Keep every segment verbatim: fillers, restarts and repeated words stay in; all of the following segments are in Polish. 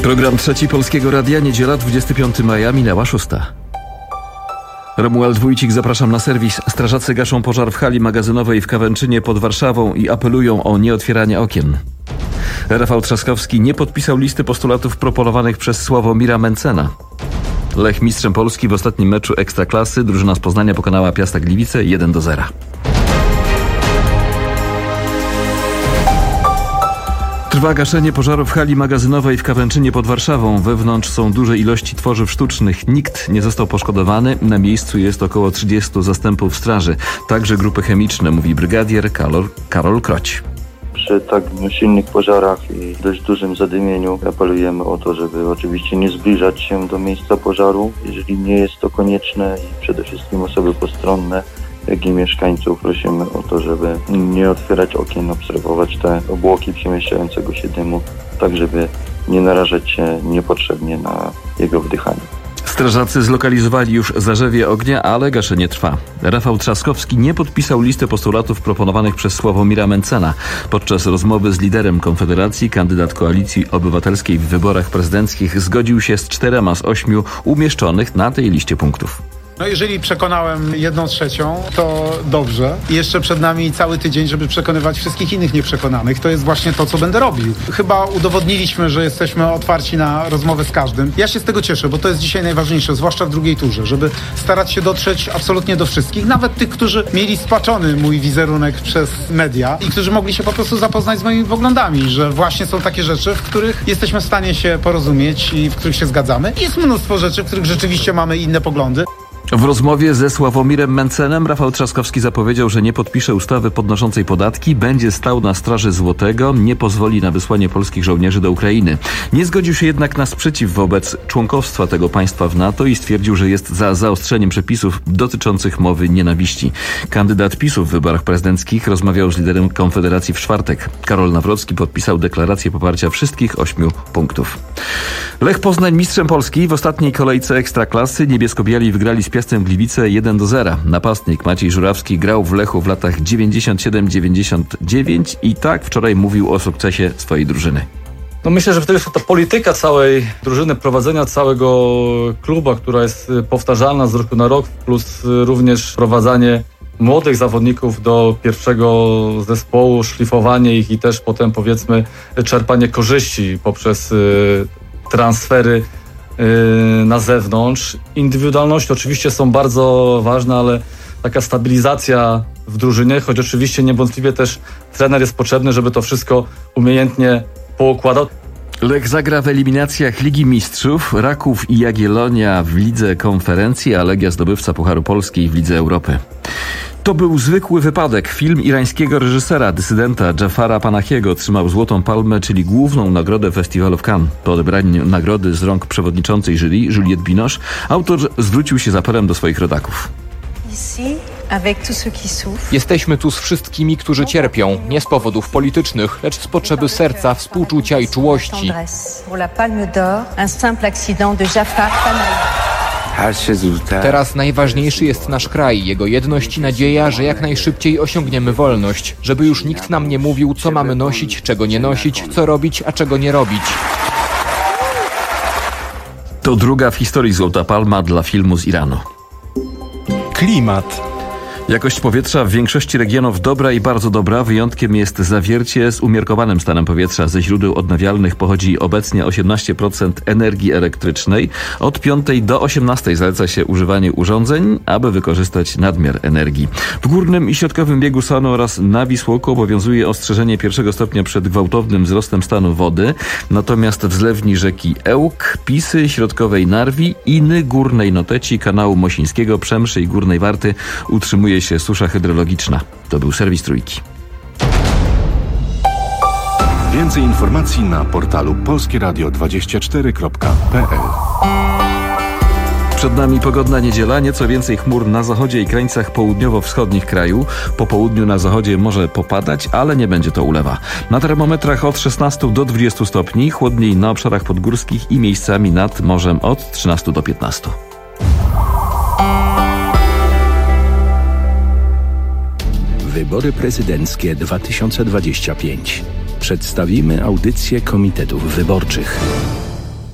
Program Trzeci Polskiego Radia, niedziela dwudziestego piątego maja, minęła szósta. Romuald Wójcik, zapraszam na serwis. Strażacy gaszą pożar w hali magazynowej w Kawęczynie pod Warszawą i apelują o nieotwieranie okien. Rafał Trzaskowski nie podpisał listy postulatów proponowanych przez Sławomira Mentzena. Lech mistrzem Polski w ostatnim meczu Ekstraklasy. Drużyna z Poznania pokonała Piasta Gliwice jeden do zera. Trwa gaszenie pożaru w hali magazynowej w Kawęczynie pod Warszawą. Wewnątrz są duże ilości tworzyw sztucznych. Nikt nie został poszkodowany. Na miejscu jest około trzydziestu zastępów straży. Także grupy chemiczne, mówi brygadier Karol, Karol Kroć. Przy tak silnych pożarach i dość dużym zadymieniu apelujemy o to, żeby oczywiście nie zbliżać się do miejsca pożaru, jeżeli nie jest to konieczne, i przede wszystkim osoby postronne, jak i mieszkańców prosimy o to, żeby nie otwierać okien, obserwować te obłoki przemieszczającego się dymu, tak żeby nie narażać się niepotrzebnie na jego wdychanie. Strażacy zlokalizowali już zarzewie ognia, ale gaszenie trwa. Rafał Trzaskowski nie podpisał listy postulatów proponowanych przez Sławomira Mentzena. Podczas rozmowy z liderem Konfederacji kandydat Koalicji Obywatelskiej w wyborach prezydenckich zgodził się z czterema z ośmiu umieszczonych na tej liście punktów. No jeżeli przekonałem jedną trzecią, to dobrze. I jeszcze przed nami cały tydzień, żeby przekonywać wszystkich innych nieprzekonanych. To jest właśnie to, co będę robił. Chyba udowodniliśmy, że jesteśmy otwarci na rozmowę z każdym. Ja się z tego cieszę, bo to jest dzisiaj najważniejsze, zwłaszcza w drugiej turze, żeby starać się dotrzeć absolutnie do wszystkich, nawet tych, którzy mieli spaczony mój wizerunek przez media i którzy mogli się po prostu zapoznać z moimi poglądami, że właśnie są takie rzeczy, w których jesteśmy w stanie się porozumieć i w których się zgadzamy. I jest mnóstwo rzeczy, w których rzeczywiście mamy inne poglądy. W rozmowie ze Sławomirem Mentzenem Rafał Trzaskowski zapowiedział, że nie podpisze ustawy podnoszącej podatki, będzie stał na straży złotego, nie pozwoli na wysłanie polskich żołnierzy do Ukrainy. Nie zgodził się jednak na sprzeciw wobec członkostwa tego państwa w NATO i stwierdził, że jest za zaostrzeniem przepisów dotyczących mowy nienawiści. Kandydat PiSu w wyborach prezydenckich rozmawiał z liderem Konfederacji w czwartek. Karol Nawrocki podpisał deklarację poparcia wszystkich ośmiu punktów. Lech Poznań mistrzem Polski w ostatniej kolejce Ekstraklasy. Niebiesko-biali wygrali z Piastem Gliwice jeden do zera. Napastnik Maciej Żurawski grał w Lechu w latach dziewięćdziesiąt siedem dziewięćdziesiąt dziewięć i tak wczoraj mówił o sukcesie swojej drużyny. No myślę, że to jest ta polityka całej drużyny, prowadzenia całego klubu, która jest powtarzalna z roku na rok, plus również prowadzenie młodych zawodników do pierwszego zespołu, szlifowanie ich i też potem powiedzmy czerpanie korzyści poprzez transfery na zewnątrz. Indywidualności oczywiście są bardzo ważne, ale taka stabilizacja w drużynie, choć oczywiście niewątpliwie też trener jest potrzebny, żeby to wszystko umiejętnie poukładał. Lech zagra w eliminacjach Ligi Mistrzów, Raków i Jagiellonia w Lidze Konferencji, a Legia zdobywca Pucharu Polski w Lidze Europy. To był zwykły wypadek. Film irańskiego reżysera, dysydenta Jafara Panahiego otrzymał Złotą Palmę, czyli główną nagrodę festiwalu w Cannes. Po odebraniu nagrody z rąk przewodniczącej jury, Juliette Binoche, autor zwrócił się z apelem do swoich rodaków. Jesteśmy tu z wszystkimi, którzy cierpią, nie z powodów politycznych, lecz z potrzeby serca, współczucia i czułości. Teraz najważniejszy jest nasz kraj, jego jedność i nadzieja, że jak najszybciej osiągniemy wolność, żeby już nikt nam nie mówił, co mamy nosić, czego nie nosić, co robić, a czego nie robić. To druga w historii Złota Palma dla filmu z Iranu. Klimat. Jakość powietrza w większości regionów dobra i bardzo dobra. Wyjątkiem jest Zawiercie. Z umiarkowanym stanem powietrza ze źródeł odnawialnych pochodzi obecnie osiemnaście procent energii elektrycznej. Od piątej do osiemnastej zaleca się używanie urządzeń, aby wykorzystać nadmiar energii. W górnym i środkowym biegu Sanu oraz na Wisłoku obowiązuje ostrzeżenie pierwszego stopnia przed gwałtownym wzrostem stanu wody. Natomiast w zlewni rzeki Ełk, Pisy, środkowej Narwi, Iny, Górnej Noteci, kanału Mosińskiego, Przemszy i Górnej Warty utrzymuje się susza hydrologiczna. To był serwis Trójki. Więcej informacji na portalu polskie radio dwadzieścia cztery kropka p l. Przed nami pogodna niedziela, nieco więcej chmur na zachodzie i krańcach południowo-wschodnich kraju. Po południu na zachodzie może popadać, ale nie będzie to ulewa. Na termometrach od szesnastu do dwudziestu stopni, chłodniej na obszarach podgórskich i miejscami nad morzem od trzynastu do piętnastu. Wybory prezydenckie dwa tysiące dwadzieścia pięć. Przedstawimy audycję komitetów wyborczych.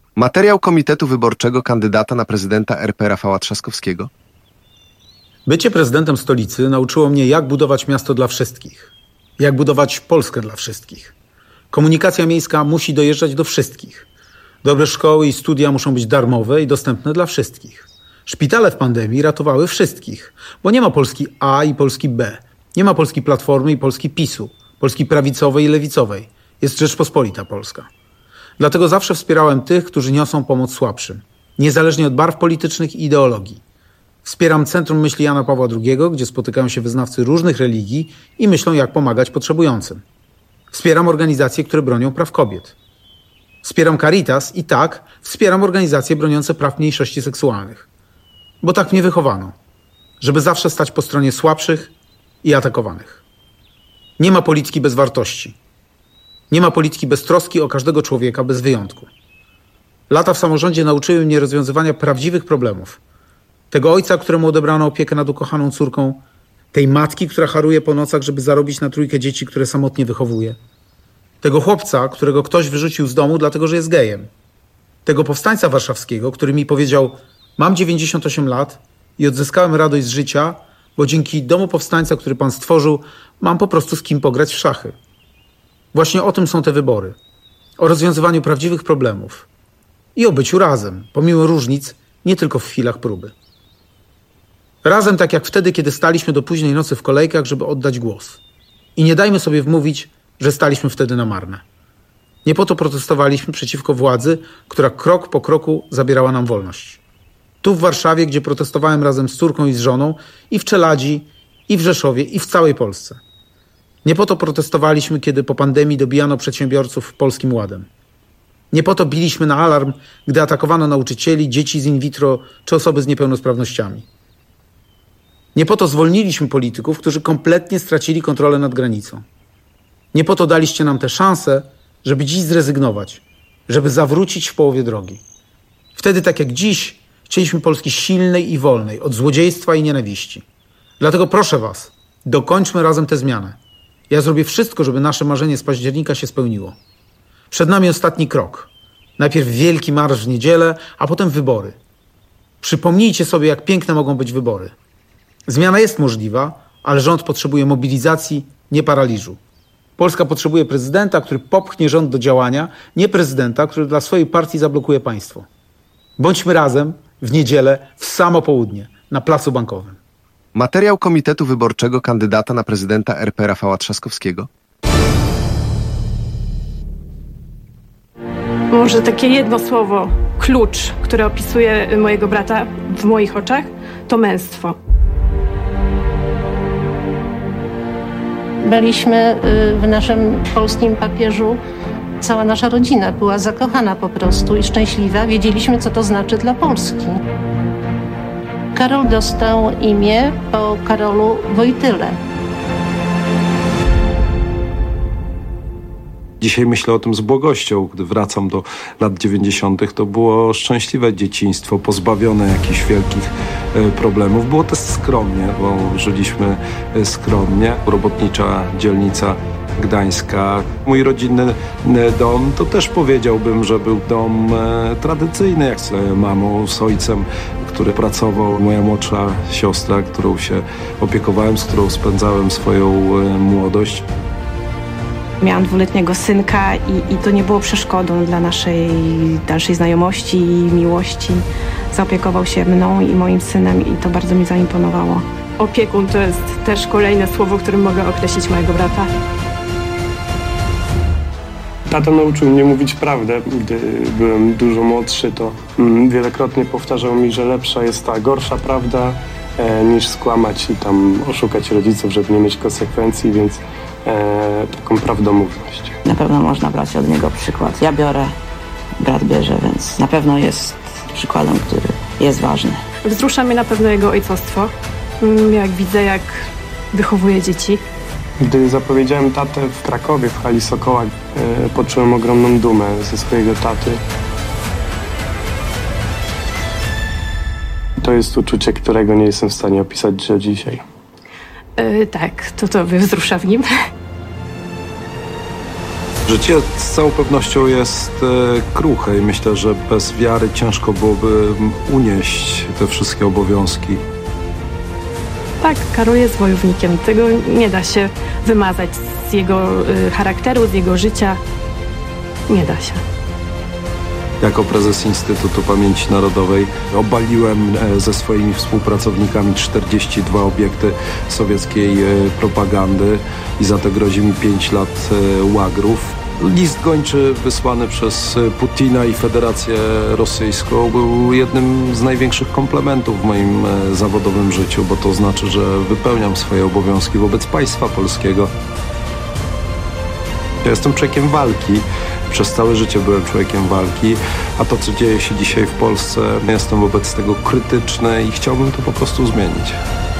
Materiał Komitetu Wyborczego kandydata na prezydenta R P Rafała Trzaskowskiego. Bycie prezydentem stolicy nauczyło mnie, jak budować miasto dla wszystkich. Jak budować Polskę dla wszystkich. Komunikacja miejska musi dojeżdżać do wszystkich. Dobre szkoły i studia muszą być darmowe i dostępne dla wszystkich. Szpitale w pandemii ratowały wszystkich, bo nie ma Polski A i Polski B. Nie ma Polski Platformy i Polski PiSu, Polski prawicowej i lewicowej. Jest Rzeczpospolita Polska. Dlatego zawsze wspierałem tych, którzy niosą pomoc słabszym, niezależnie od barw politycznych i ideologii. Wspieram Centrum Myśli Jana Pawła drugiego, gdzie spotykają się wyznawcy różnych religii i myślą, jak pomagać potrzebującym. Wspieram organizacje, które bronią praw kobiet. Wspieram Caritas i tak, wspieram organizacje broniące praw mniejszości seksualnych. Bo tak mnie wychowano, żeby zawsze stać po stronie słabszych i atakowanych. Nie ma polityki bez wartości. Nie ma polityki bez troski o każdego człowieka, bez wyjątku. Lata w samorządzie nauczyły mnie rozwiązywania prawdziwych problemów. Tego ojca, któremu odebrano opiekę nad ukochaną córką, tej matki, która haruje po nocach, żeby zarobić na trójkę dzieci, które samotnie wychowuje. Tego chłopca, którego ktoś wyrzucił z domu, dlatego że jest gejem. Tego powstańca warszawskiego, który mi powiedział: mam dziewięćdziesiąt osiem lat i odzyskałem radość z życia, bo dzięki domu powstańca, który pan stworzył, mam po prostu z kim pograć w szachy. Właśnie o tym są te wybory. O rozwiązywaniu prawdziwych problemów. I o byciu razem, pomimo różnic, nie tylko w chwilach próby. Razem tak jak wtedy, kiedy staliśmy do późnej nocy w kolejkach, żeby oddać głos. I nie dajmy sobie wmówić, że staliśmy wtedy na marne. Nie po to protestowaliśmy przeciwko władzy, która krok po kroku zabierała nam wolność. Tu w Warszawie, gdzie protestowałem razem z córką i z żoną, i w Czeladzi, i w Rzeszowie, i w całej Polsce. Nie po to protestowaliśmy, kiedy po pandemii dobijano przedsiębiorców Polskim Ładem. Nie po to biliśmy na alarm, gdy atakowano nauczycieli, dzieci z in vitro czy osoby z niepełnosprawnościami. Nie po to zwolniliśmy polityków, którzy kompletnie stracili kontrolę nad granicą. Nie po to daliście nam tę szansę, żeby dziś zrezygnować, żeby zawrócić w połowie drogi. Wtedy, tak jak dziś, chcieliśmy Polski silnej i wolnej, od złodziejstwa i nienawiści. Dlatego proszę was, dokończmy razem tę zmianę. Ja zrobię wszystko, żeby nasze marzenie z października się spełniło. Przed nami ostatni krok. Najpierw wielki marsz w niedzielę, a potem wybory. Przypomnijcie sobie, jak piękne mogą być wybory. Zmiana jest możliwa, ale rząd potrzebuje mobilizacji, nie paraliżu. Polska potrzebuje prezydenta, który popchnie rząd do działania, nie prezydenta, który dla swojej partii zablokuje państwo. Bądźmy razem w niedzielę w samo południe na Placu Bankowym. Materiał Komitetu Wyborczego kandydata na prezydenta R P Rafała Trzaskowskiego. Może takie jedno słowo, klucz, które opisuje mojego brata w moich oczach, to męstwo. Byliśmy w naszym polskim papieżu, cała nasza rodzina była zakochana po prostu i szczęśliwa. Wiedzieliśmy, co to znaczy dla Polski. Karol dostał imię po Karolu Wojtyle. Dzisiaj myślę o tym z błogością. Gdy wracam do lat dziewięćdziesiątych, to było szczęśliwe dzieciństwo, pozbawione jakichś wielkich problemów. Było też skromnie, bo żyliśmy skromnie. Robotnicza dzielnica gdańska. Mój rodzinny dom to też powiedziałbym, że był dom tradycyjny, jak z mamą, z ojcem, który pracował, moja młodsza siostra, którą się opiekowałem, z którą spędzałem swoją młodość. Miałam dwuletniego synka i, i to nie było przeszkodą dla naszej dalszej znajomości i miłości. Zaopiekował się mną i moim synem i to bardzo mi zaimponowało. Opiekun to jest też kolejne słowo, którym mogę określić mojego brata. Tata nauczył mnie mówić prawdę. Gdy byłem dużo młodszy, to mm, wielokrotnie powtarzał mi, że lepsza jest ta gorsza prawda e, niż skłamać i tam oszukać rodziców, żeby nie mieć konsekwencji, więc e, taką prawdomówność. Na pewno można brać od niego przykład. Ja biorę, brat bierze, więc na pewno jest przykładem, który jest ważny. Wzrusza mnie na pewno jego ojcostwo. Jak widzę, jak wychowuje dzieci. Gdy zapowiedziałem tatę w Krakowie, w hali Sokoła, e, poczułem ogromną dumę ze swojego taty. To jest uczucie, którego nie jestem w stanie opisać do dzisiaj. Yy, tak, to to wzrusza w nim. Życie z całą pewnością jest e, kruche i myślę, że bez wiary ciężko byłoby unieść te wszystkie obowiązki. Tak, Karol jest wojownikiem. Tego nie da się wymazać z jego y, charakteru, z jego życia. Nie da się. Jako prezes Instytutu Pamięci Narodowej obaliłem ze swoimi współpracownikami czterdzieści dwa obiekty sowieckiej propagandy i za to grozi mi pięć lat łagrów. List gończy wysłany przez Putina i Federację Rosyjską był jednym z największych komplementów w moim zawodowym życiu, bo to znaczy, że wypełniam swoje obowiązki wobec państwa polskiego. Ja jestem człowiekiem walki. Przez całe życie byłem człowiekiem walki, a to, co dzieje się dzisiaj w Polsce, jestem wobec tego krytyczny i chciałbym to po prostu zmienić.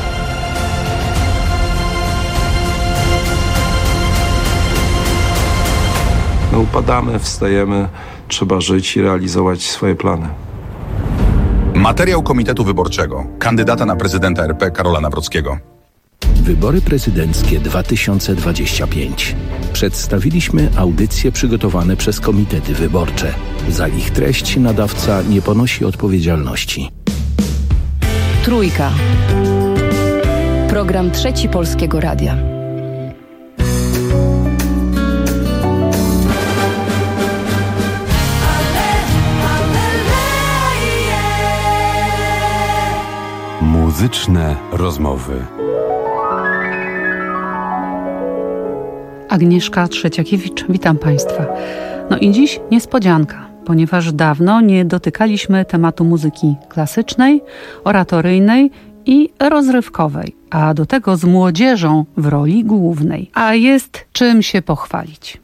My upadamy, wstajemy, trzeba żyć i realizować swoje plany. Materiał Komitetu Wyborczego kandydata na prezydenta R P Karola Nawrockiego. Wybory prezydenckie dwa tysiące dwadzieścia pięć. Przedstawiliśmy audycje przygotowane przez komitety wyborcze. Za ich treść nadawca nie ponosi odpowiedzialności. Trójka. Program Trzeci Polskiego Radia. Muzyczne rozmowy. Agnieszka Trzeciakiewicz, witam Państwa. No i dziś niespodzianka, ponieważ dawno nie dotykaliśmy tematu muzyki klasycznej, oratoryjnej i rozrywkowej, a do tego z młodzieżą w roli głównej. A jest czym się pochwalić.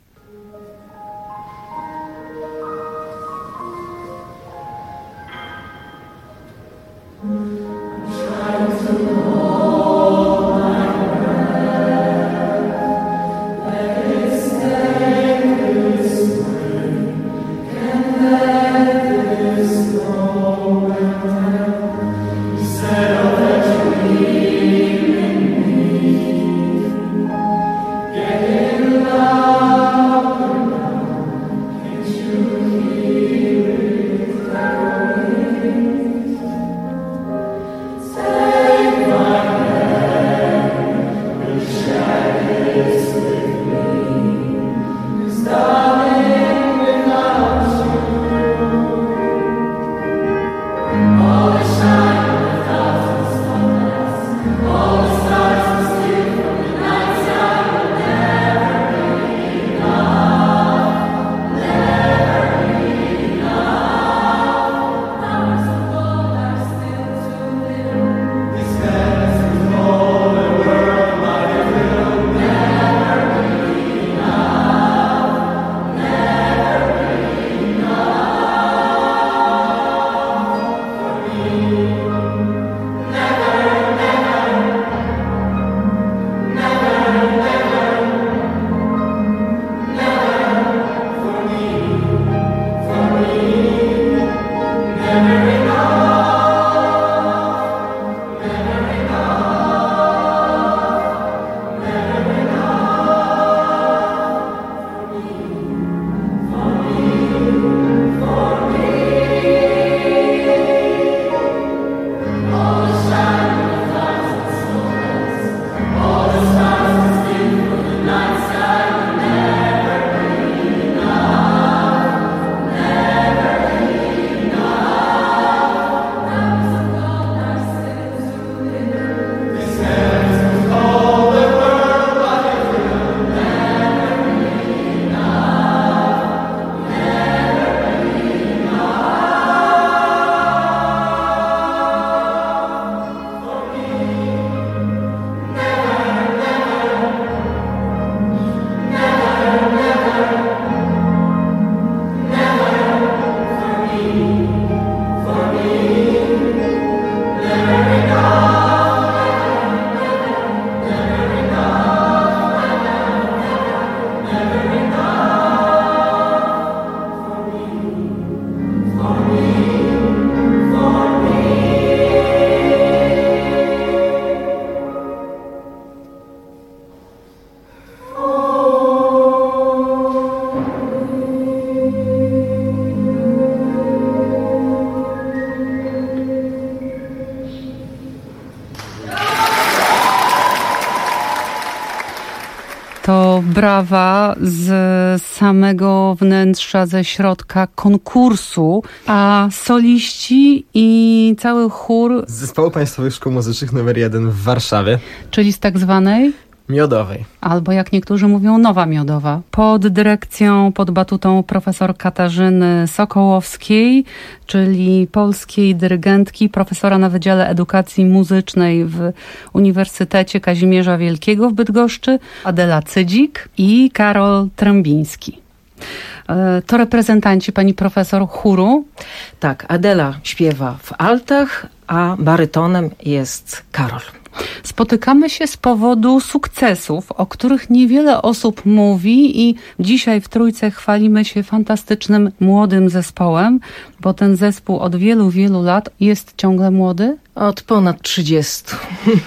Love. brawa z samego wnętrza, ze środka konkursu, a soliści i cały chór z Zespołu Państwowych Szkół Muzycznych numer jeden w Warszawie, czyli z tak zwanej Miodowej. Albo jak niektórzy mówią, Nowa Miodowa. Pod dyrekcją, pod batutą profesor Katarzyny Sokołowskiej, czyli polskiej dyrygentki, profesora na Wydziale Edukacji Muzycznej w Uniwersytecie Kazimierza Wielkiego w Bydgoszczy, Adela Cydzik i Karol Trębiński. To reprezentanci pani profesor chóru. Tak, Adela śpiewa w altach, a barytonem jest Karol. Spotykamy się z powodu sukcesów, o których niewiele osób mówi i dzisiaj w Trójce chwalimy się fantastycznym młodym zespołem, bo ten zespół od wielu, wielu lat jest ciągle młody. Od ponad trzydziestu.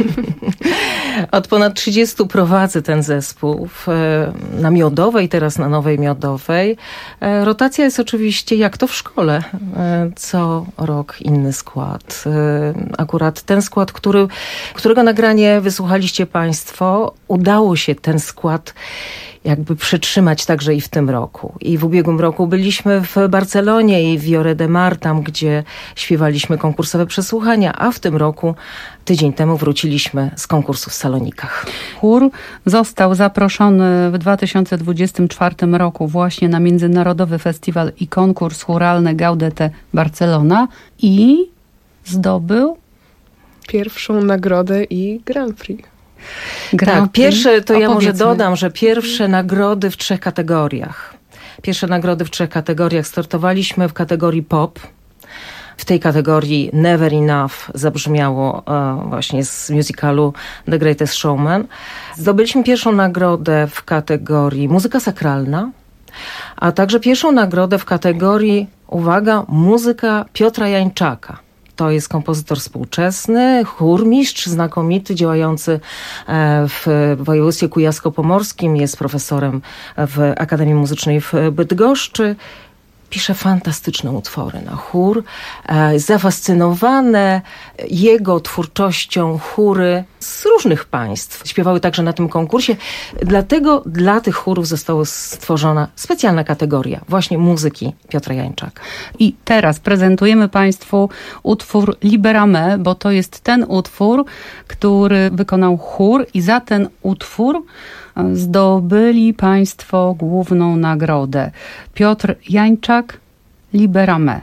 Od ponad trzydziestu prowadzę ten zespół w, na Miodowej, teraz na Nowej Miodowej. Rotacja jest oczywiście jak to w szkole. Co rok inny skład. Akurat ten skład, który, którego nagranie wysłuchaliście Państwo, udało się ten skład jakby przetrzymać także i w tym roku. I w ubiegłym roku byliśmy w Barcelonie i w Lloret de Mar, tam gdzie śpiewaliśmy konkursowe przesłuchania, a w tym roku, tydzień temu wróciliśmy z konkursu w Salonikach. Chór został zaproszony w dwa tysiące dwudziestym czwartym roku właśnie na Międzynarodowy Festiwal i Konkurs Chóralny Gaudete Barcelona i zdobył pierwszą nagrodę i Grand Prix. Grand tak, pierwsze, to ja może dodam, że pierwsze nagrody w trzech kategoriach. Pierwsze nagrody w trzech kategoriach. Startowaliśmy w kategorii pop. W tej kategorii Never Enough zabrzmiało e, właśnie z musicalu The Greatest Showman. Zdobyliśmy pierwszą nagrodę w kategorii muzyka sakralna, a także pierwszą nagrodę w kategorii, uwaga, muzyka Piotra Jańczaka. To jest kompozytor współczesny, chórmistrz znakomity, działający w województwie kujawsko-pomorskim, jest profesorem w Akademii Muzycznej w Bydgoszczy. Pisze fantastyczne utwory na chór. Zafascynowane jego twórczością chóry z różnych państw śpiewały także na tym konkursie. Dlatego dla tych chórów została stworzona specjalna kategoria właśnie muzyki Piotra Jańczaka. I teraz prezentujemy Państwu utwór Libera Me, bo to jest ten utwór, który wykonał chór i za ten utwór zdobyli Państwo główną nagrodę. Piotr Jańczak, Libera Me.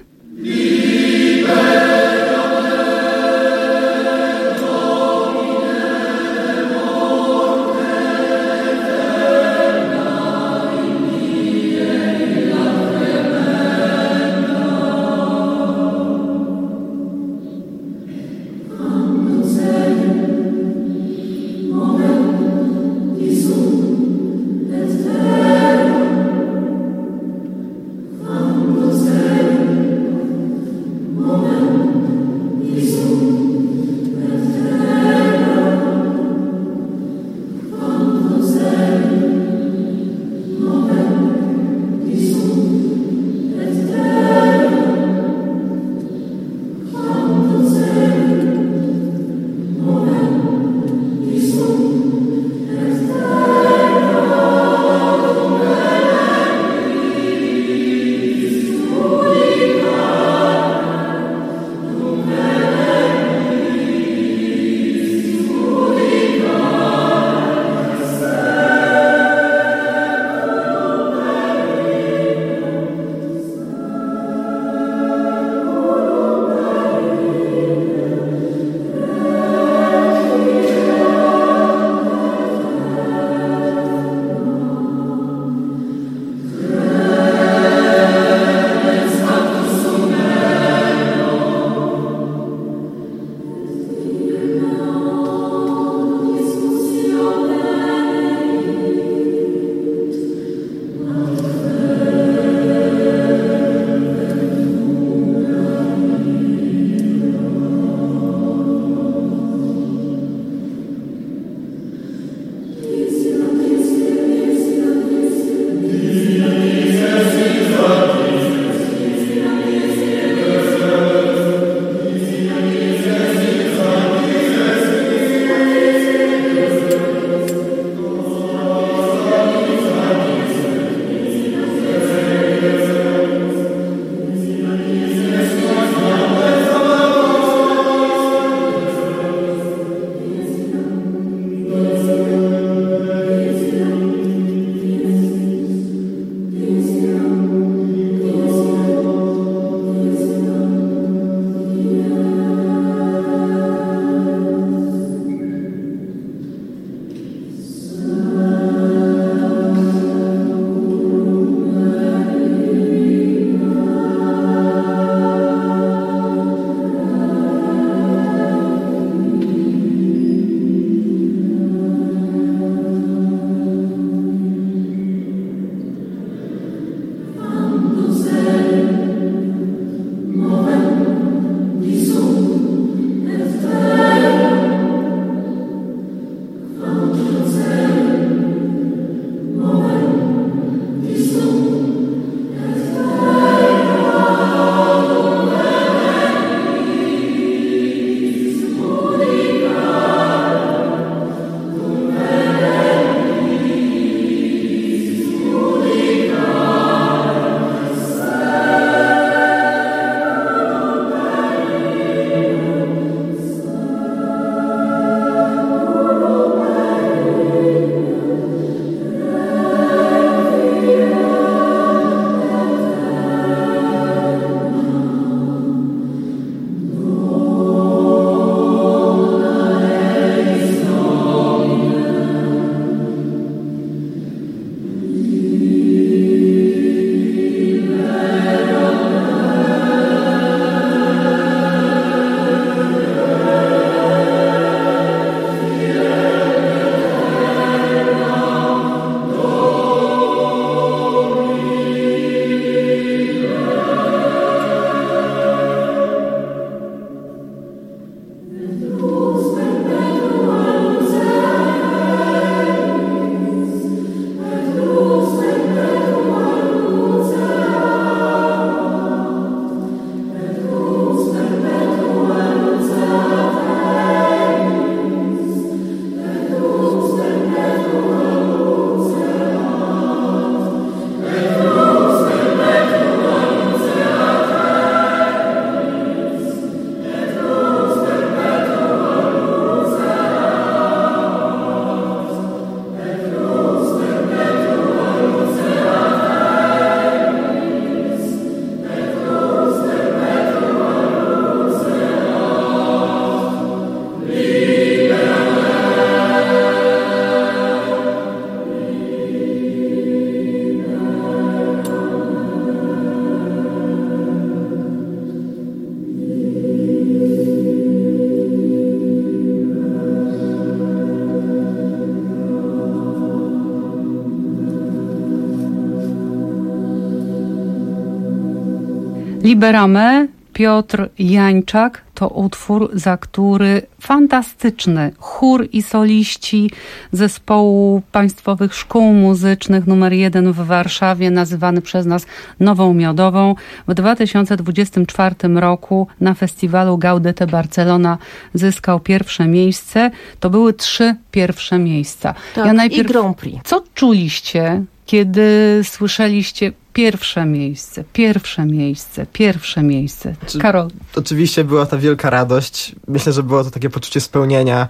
Liberamy, Piotr Jańczak to utwór, za który fantastyczny chór i soliści Zespołu Państwowych Szkół Muzycznych numer jeden w Warszawie, nazywany przez nas Nową Miodową, w dwa tysiące dwudziestym czwartym roku na festiwalu Gaudete Barcelona zyskał pierwsze miejsce. To były trzy pierwsze miejsca. Tak, ja najpierw... i Grand Prix. Co czuliście, kiedy słyszeliście pierwsze miejsce, pierwsze miejsce, pierwsze miejsce? Czy, Karol. Oczywiście była ta wielka radość. Myślę, że było to takie poczucie spełnienia,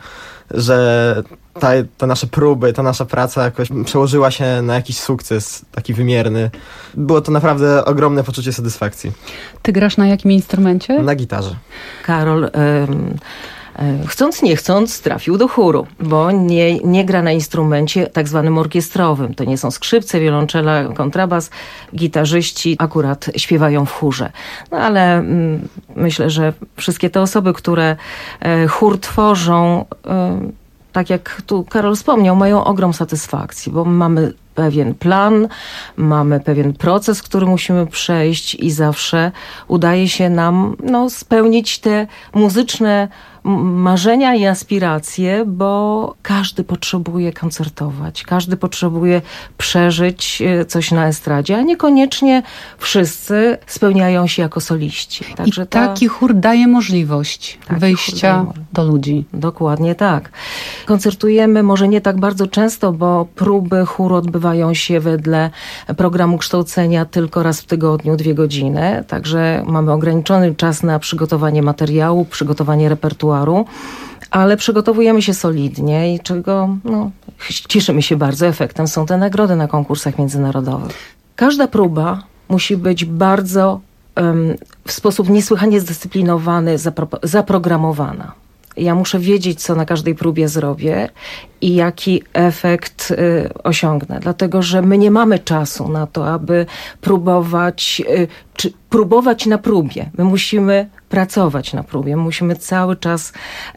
że ta, te nasze próby, ta nasza praca jakoś przełożyła się na jakiś sukces taki wymierny. Było to naprawdę ogromne poczucie satysfakcji. Ty grasz na jakim instrumencie? Na gitarze. Karol... Ym... chcąc nie chcąc trafił do chóru, bo nie, nie gra na instrumencie tak zwanym orkiestrowym. To nie są skrzypce, wiolonczela, kontrabas. Gitarzyści akurat śpiewają w chórze. No ale mm, myślę, że wszystkie te osoby, które e, chór tworzą, e, tak jak tu Karol wspomniał, mają ogrom satysfakcji, bo mamy pewien plan, mamy pewien proces, który musimy przejść i zawsze udaje się nam no, spełnić te muzyczne marzenia i aspiracje, bo każdy potrzebuje koncertować, każdy potrzebuje przeżyć coś na estradzie, a niekoniecznie wszyscy spełniają się jako soliści. Także I taki ta... chór daje możliwość taki wyjścia daje... do ludzi. Dokładnie tak. Koncertujemy może nie tak bardzo często, bo próby chóru odbywają się wedle programu kształcenia tylko raz w tygodniu, dwie godziny, także mamy ograniczony czas na przygotowanie materiału, przygotowanie repertuaru, ale przygotowujemy się solidnie i czego no, cieszymy się bardzo. Efektem są te nagrody na konkursach międzynarodowych. Każda próba musi być bardzo um, w sposób niesłychanie zdyscyplinowany, zapro- zaprogramowana. Ja muszę wiedzieć, co na każdej próbie zrobię i jaki efekt y, osiągnę. Dlatego, że my nie mamy czasu na to, aby próbować, y, czy próbować na próbie. My musimy pracować na próbie. Musimy cały czas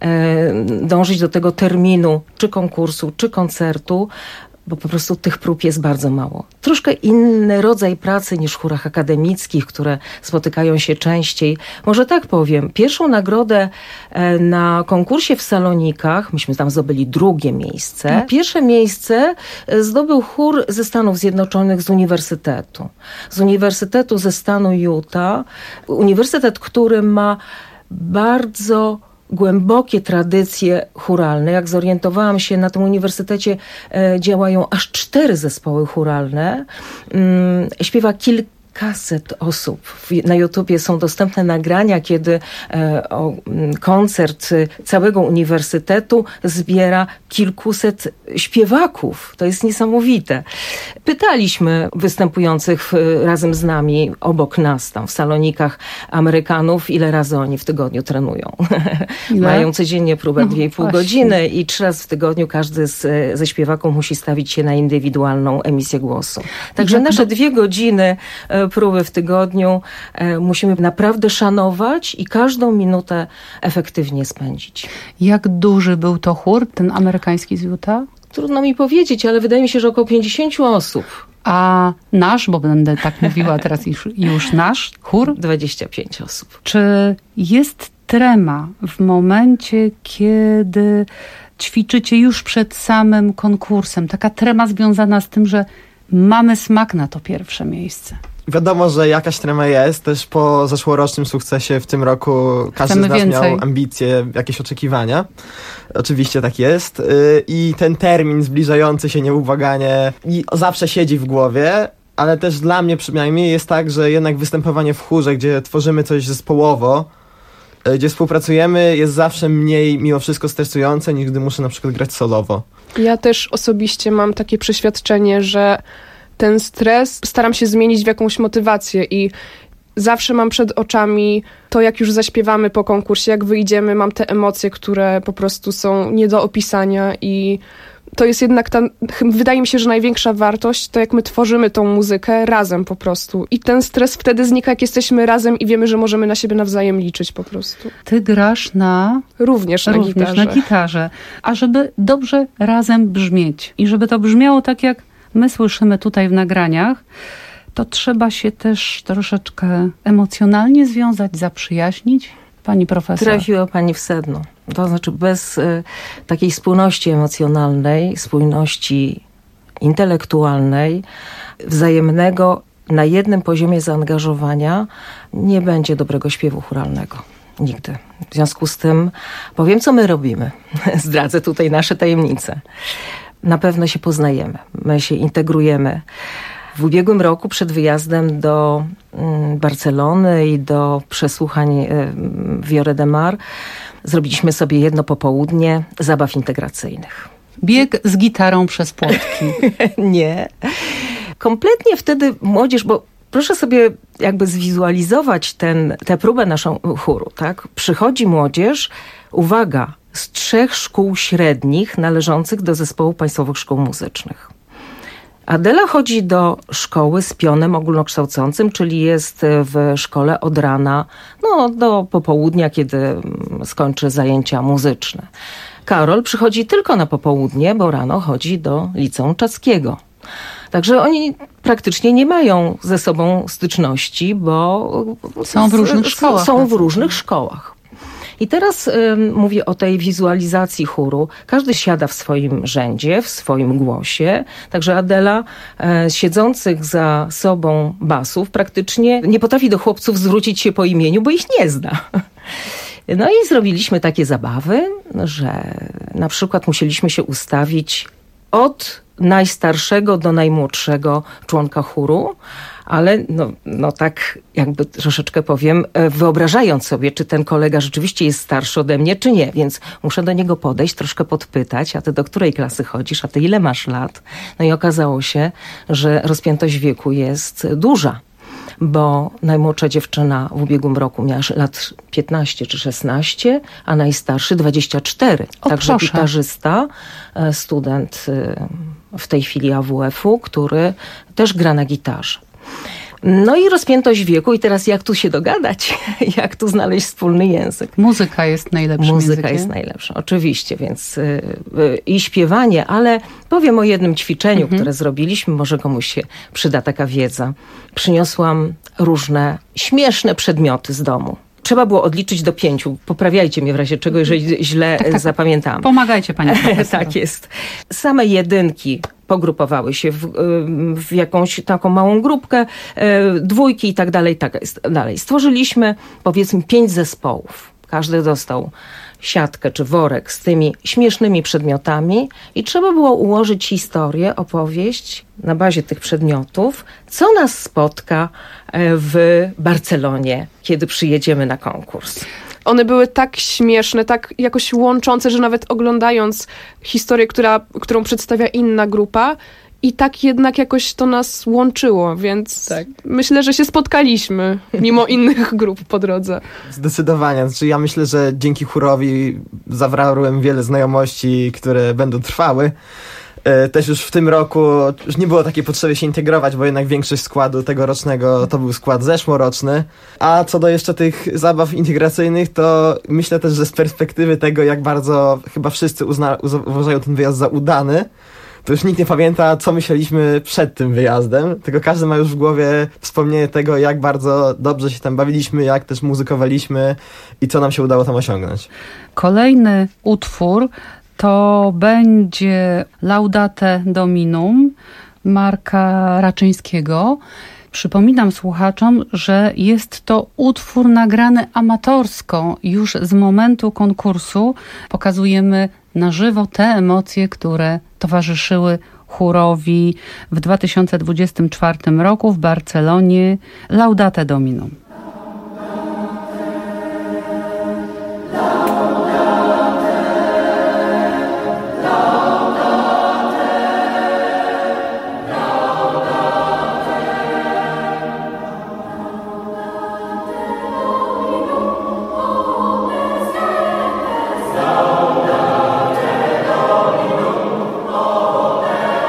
y, dążyć do tego terminu, czy konkursu, czy koncertu, bo po prostu tych prób jest bardzo mało. Troszkę inny rodzaj pracy niż w chórach akademickich, które spotykają się częściej. Może tak powiem, pierwszą nagrodę na konkursie w Salonikach, myśmy tam zdobyli drugie miejsce. A pierwsze miejsce zdobył chór ze Stanów Zjednoczonych z uniwersytetu. Z uniwersytetu ze stanu Utah. Uniwersytet, który ma bardzo głębokie tradycje chóralne. Jak zorientowałam się, na tym uniwersytecie e, działają aż cztery zespoły chóralne. Mm, śpiewa kilkaset osób. Na YouTubie są dostępne nagrania, kiedy e, o, koncert całego uniwersytetu zbiera kilkuset śpiewaków. To jest niesamowite. Pytaliśmy występujących w, razem z nami, obok nas, tam w Salonikach, Amerykanów, ile razy oni w tygodniu trenują. Mają codziennie próbę no, dwie i pół godziny i trzy razy w tygodniu każdy z, ze śpiewaków musi stawić się na indywidualną emisję głosu. Także Jak nasze do... dwie godziny próby w tygodniu e, musimy naprawdę szanować i każdą minutę efektywnie spędzić. Jak duży był to chór, ten amerykański z Utah? Trudno mi powiedzieć, ale wydaje mi się, że około pięćdziesiąt osób. A nasz, bo będę tak mówiła teraz już, już nasz chór? dwadzieścia pięć osób. Czy jest trema w momencie, kiedy ćwiczycie już przed samym konkursem? Taka trema związana z tym, że mamy smak na to pierwsze miejsce. Wiadomo, że jakaś trema jest. Też po zeszłorocznym sukcesie w tym roku każdy Chcemy z nas więcej. miał ambicje, jakieś oczekiwania. Oczywiście tak jest. I ten termin zbliżający się nieubłaganie i zawsze siedzi w głowie. Ale też dla mnie przynajmniej jest tak, że jednak występowanie w chórze, gdzie tworzymy coś zespołowo, gdzie współpracujemy, jest zawsze mniej mimo wszystko stresujące, niż gdy muszę na przykład grać solowo. Ja też osobiście mam takie przeświadczenie, że ten stres staram się zmienić w jakąś motywację i zawsze mam przed oczami to, jak już zaśpiewamy po konkursie, jak wyjdziemy, mam te emocje, które po prostu są nie do opisania i to jest jednak ta, wydaje mi się, że największa wartość to jak my tworzymy tą muzykę razem po prostu. I ten stres wtedy znika, jak jesteśmy razem i wiemy, że możemy na siebie nawzajem liczyć po prostu. Ty grasz na... Również na Również gitarze. na gitarze. A żeby dobrze razem brzmieć i żeby to brzmiało tak, jak my słyszymy tutaj w nagraniach, to trzeba się też troszeczkę emocjonalnie związać, zaprzyjaźnić? Pani profesor. Trafiła pani w sedno. To znaczy bez y, takiej spójności emocjonalnej, spójności intelektualnej, wzajemnego na jednym poziomie zaangażowania nie będzie dobrego śpiewu chóralnego. Nigdy. W związku z tym powiem, co my robimy. Zdradzę tutaj nasze tajemnice. Na pewno się poznajemy. My się integrujemy. W ubiegłym roku przed wyjazdem do Barcelony i do przesłuchań w Lloret de Mar zrobiliśmy sobie jedno popołudnie zabaw integracyjnych. Bieg z gitarą przez płotki. Nie. Kompletnie wtedy młodzież, bo proszę sobie jakby zwizualizować ten, tę próbę naszą chóru, tak? Przychodzi młodzież, uwaga, z trzech szkół średnich należących do zespołu Państwowych Szkół Muzycznych. Adela chodzi do szkoły z pionem ogólnokształcącym, czyli jest w szkole od rana no, do popołudnia, kiedy skończy zajęcia muzyczne. Karol przychodzi tylko na popołudnie, bo rano chodzi do liceum czackiego. Także oni praktycznie nie mają ze sobą styczności, bo są w różnych szkołach. Są w różnych szkołach. I teraz y, mówię o tej wizualizacji chóru. Każdy siada w swoim rzędzie, w swoim głosie. Także Adela y, siedzących za sobą basów praktycznie nie potrafi do chłopców zwrócić się po imieniu, bo ich nie zna. No i zrobiliśmy takie zabawy, że na przykład musieliśmy się ustawić od najstarszego do najmłodszego członka chóru, ale no, no tak jakby troszeczkę powiem, wyobrażając sobie, czy ten kolega rzeczywiście jest starszy ode mnie, czy nie. Więc muszę do niego podejść, troszkę podpytać, a ty do której klasy chodzisz, a ty ile masz lat? No i okazało się, że rozpiętość wieku jest duża, bo najmłodsza dziewczyna w ubiegłym roku miała lat piętnaście czy szesnaście, a najstarszy dwadzieścia cztery. O, Także proszę. Gitarzysta, student w tej chwili A W F-u, który też gra na gitarze. No i rozpiętość wieku. I teraz jak tu się dogadać? Jak tu znaleźć wspólny język? Muzyka jest najlepszym Muzyka językiem. jest najlepsza, oczywiście. Więc y, y, i śpiewanie, ale powiem o jednym ćwiczeniu, mhm. które zrobiliśmy. Może komuś się przyda taka wiedza. Przyniosłam różne śmieszne przedmioty z domu. Trzeba było odliczyć do pięciu. Poprawiajcie mnie w razie czego, jeżeli źle tak, tak. zapamiętałam. Pomagajcie pani profesor. Tak jest. Same jedynki pogrupowały się w, w jakąś taką małą grupkę, dwójki i tak dalej, tak dalej. Stworzyliśmy powiedzmy pięć zespołów. Każdy dostał siatkę czy worek z tymi śmiesznymi przedmiotami i trzeba było ułożyć historię, opowieść na bazie tych przedmiotów, co nas spotka w Barcelonie, kiedy przyjedziemy na konkurs. One były tak śmieszne, tak jakoś łączące, że nawet oglądając historię, która, którą przedstawia inna grupa, i tak jednak jakoś to nas łączyło, więc tak. Myślę, że się spotkaliśmy, mimo innych grup po drodze. Zdecydowanie. Znaczy, ja myślę, że dzięki chórowi zawarłem wiele znajomości, które będą trwały. Też już w tym roku już nie było takiej potrzeby się integrować, bo jednak większość składu tegorocznego to był skład zeszłoroczny. A co do jeszcze tych zabaw integracyjnych, to myślę też, że z perspektywy tego, jak bardzo chyba wszyscy uzna, uważają ten wyjazd za udany, to już nikt nie pamięta, co myśleliśmy przed tym wyjazdem, tylko każdy ma już w głowie wspomnienie tego, jak bardzo dobrze się tam bawiliśmy, jak też muzykowaliśmy i co nam się udało tam osiągnąć. Kolejny utwór to będzie Laudate Dominum Marka Raczyńskiego. Przypominam słuchaczom, że jest to utwór nagrany amatorsko. Już z momentu konkursu pokazujemy na żywo te emocje, które towarzyszyły chórowi w dwa tysiące dwudziestym czwartym roku w Barcelonie. Laudate Dominum.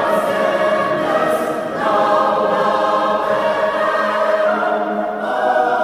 Oh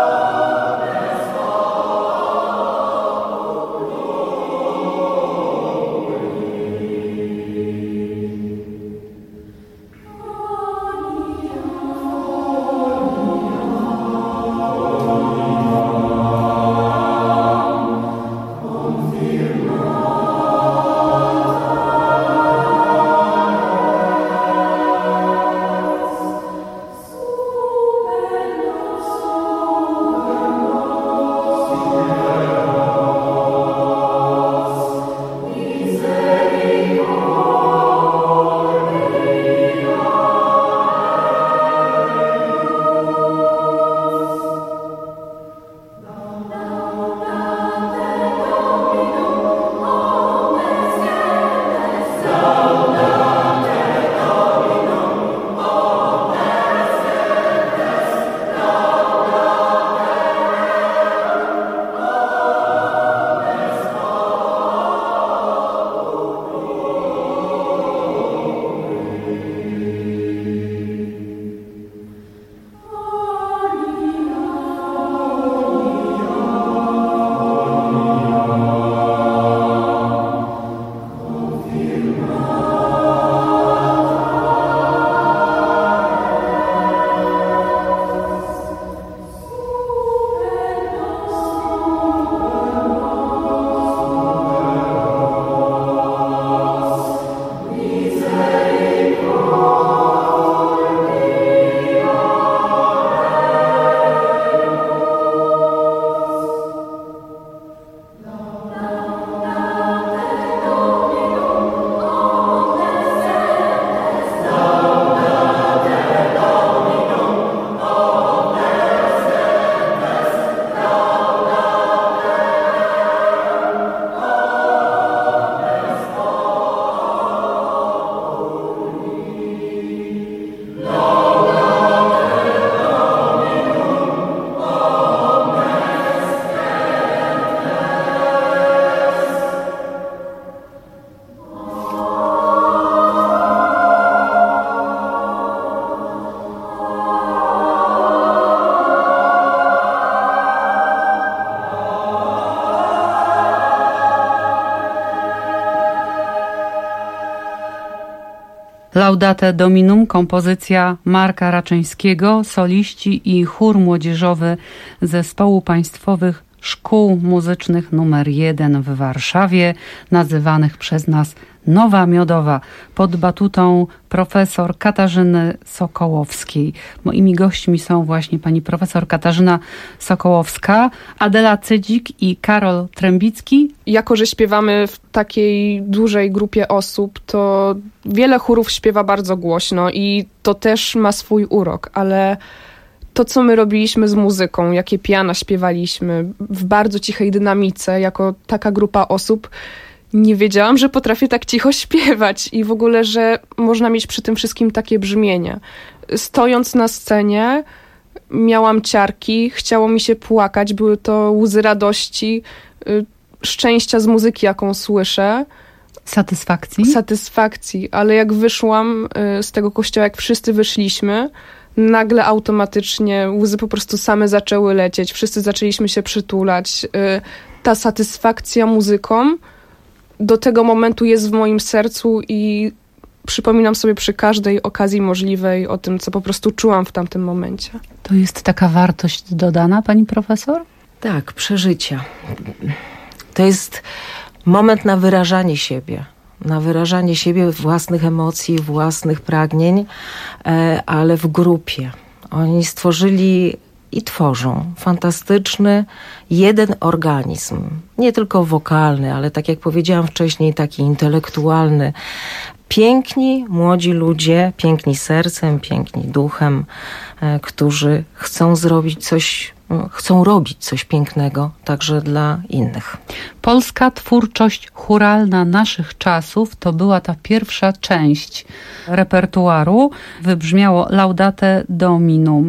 Laudate Dominum, kompozycja Marka Raczyńskiego, soliści i chór młodzieżowy Zespołu Państwowych Szkół Muzycznych numer jeden w Warszawie, nazywanych przez nas Nowa Miodowa, pod batutą profesor Katarzyny Sokołowskiej. Moimi gośćmi są właśnie pani profesor Katarzyna Sokołowska, Adela Cydzik i Karol Trębicki. Jako że śpiewamy w takiej dużej grupie osób, to wiele chórów śpiewa bardzo głośno i to też ma swój urok, ale to, co my robiliśmy z muzyką, jakie piana śpiewaliśmy w bardzo cichej dynamice, jako taka grupa osób, nie wiedziałam, że potrafię tak cicho śpiewać i w ogóle, że można mieć przy tym wszystkim takie brzmienie. Stojąc na scenie, miałam ciarki, chciało mi się płakać, były to łzy radości, szczęścia z muzyki, jaką słyszę. Satysfakcji? Satysfakcji, ale jak wyszłam z tego kościoła, jak wszyscy wyszliśmy, nagle automatycznie łzy po prostu same zaczęły lecieć, wszyscy zaczęliśmy się przytulać. Ta satysfakcja muzyką do tego momentu jest w moim sercu i przypominam sobie przy każdej okazji możliwej o tym, co po prostu czułam w tamtym momencie. To jest taka wartość dodana, pani profesor? Tak, przeżycia. To jest moment na wyrażanie siebie. Na wyrażanie siebie, własnych emocji, własnych pragnień, ale w grupie. Oni stworzyli i tworzą fantastyczny jeden organizm. Nie tylko wokalny, ale tak jak powiedziałam wcześniej, taki intelektualny. Piękni młodzi ludzie, piękni sercem, piękni duchem, e, którzy chcą zrobić coś, no, chcą robić coś pięknego także dla innych. Polska twórczość chóralna naszych czasów to była ta pierwsza część repertuaru. Wybrzmiało Laudate Dominum.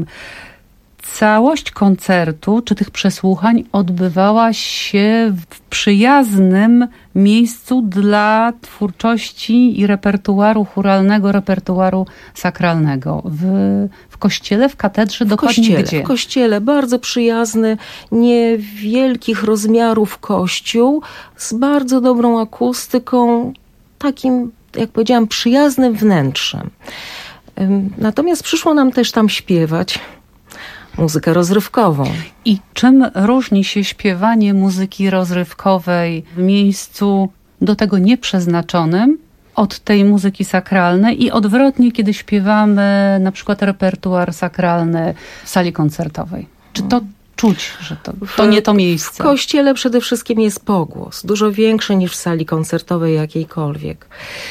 Całość koncertu, czy tych przesłuchań odbywała się w przyjaznym miejscu dla twórczości i repertuaru chóralnego, repertuaru sakralnego. W, w kościele, w katedrze, w dokładnie kościele, gdzie? W kościele, bardzo przyjazny, niewielkich rozmiarów kościół, z bardzo dobrą akustyką, takim, jak powiedziałam, przyjaznym wnętrzem. Natomiast przyszło nam też tam śpiewać muzykę rozrywkową. I czym różni się śpiewanie muzyki rozrywkowej w miejscu do tego nieprzeznaczonym od tej muzyki sakralnej i odwrotnie, kiedy śpiewamy na przykład repertuar sakralny w sali koncertowej? Czy to czuć, że to, to nie to miejsce? W kościele przede wszystkim jest pogłos, dużo większy niż w sali koncertowej jakiejkolwiek.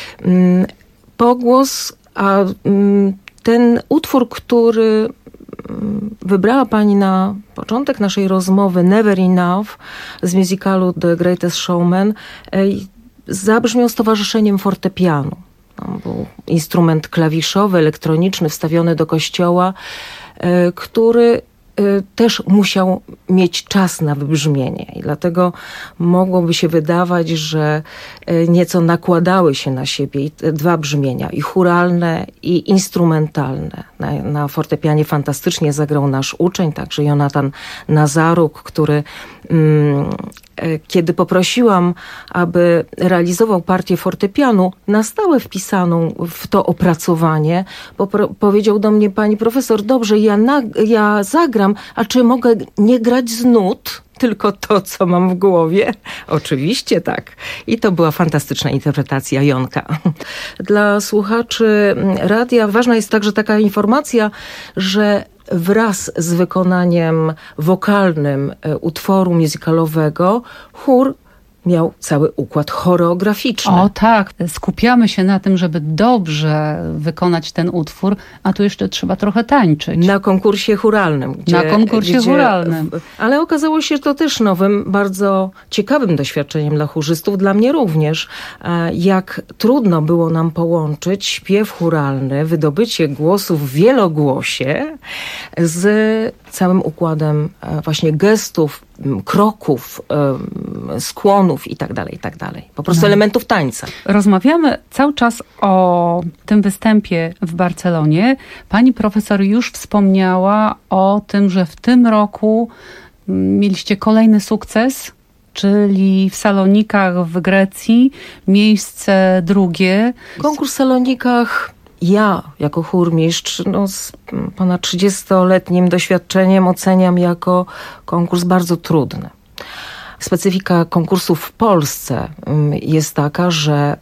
Pogłos, a ten utwór, który wybrała pani na początek naszej rozmowy, Never Enough, z musicalu The Greatest Showman, zabrzmiał z towarzyszeniem fortepianu. Tam był instrument klawiszowy, elektroniczny, wstawiony do kościoła, który też musiał mieć czas na wybrzmienie i dlatego mogłoby się wydawać, że nieco nakładały się na siebie dwa brzmienia, i chóralne, i instrumentalne. Na, na fortepianie fantastycznie zagrał nasz uczeń, także Jonatan Nazaruk, który mm, kiedy poprosiłam, aby realizował partię fortepianu, na stałe wpisaną w to opracowanie, popro- powiedział do mnie: pani profesor, dobrze, ja, na- ja zagram, a czy mogę nie grać z nut? Tylko to, co mam w głowie? Oczywiście tak. I to była fantastyczna interpretacja Jonka. Dla słuchaczy radia ważna jest także taka informacja, że wraz z wykonaniem wokalnym utworu musicalowego chór miał cały układ choreograficzny. O tak, skupiamy się na tym, żeby dobrze wykonać ten utwór, a tu jeszcze trzeba trochę tańczyć. Na konkursie chóralnym. Gdzie, na konkursie gdzie, chóralnym. Ale okazało się to też nowym, bardzo ciekawym doświadczeniem dla chórzystów, dla mnie również. Jak trudno było nam połączyć śpiew chóralny, wydobycie głosu w wielogłosie z całym układem właśnie gestów, kroków, skłonów i tak dalej, i tak dalej. Po prostu no. elementów tańca. Rozmawiamy cały czas o tym występie w Barcelonie. Pani profesor już wspomniała o tym, że w tym roku mieliście kolejny sukces, czyli w Salonikach w Grecji, miejsce drugie. Konkurs w Salonikach ja jako chórmistrz no, z ponad trzydziestoletnim doświadczeniem oceniam jako konkurs bardzo trudny. Specyfika konkursów w Polsce jest taka, że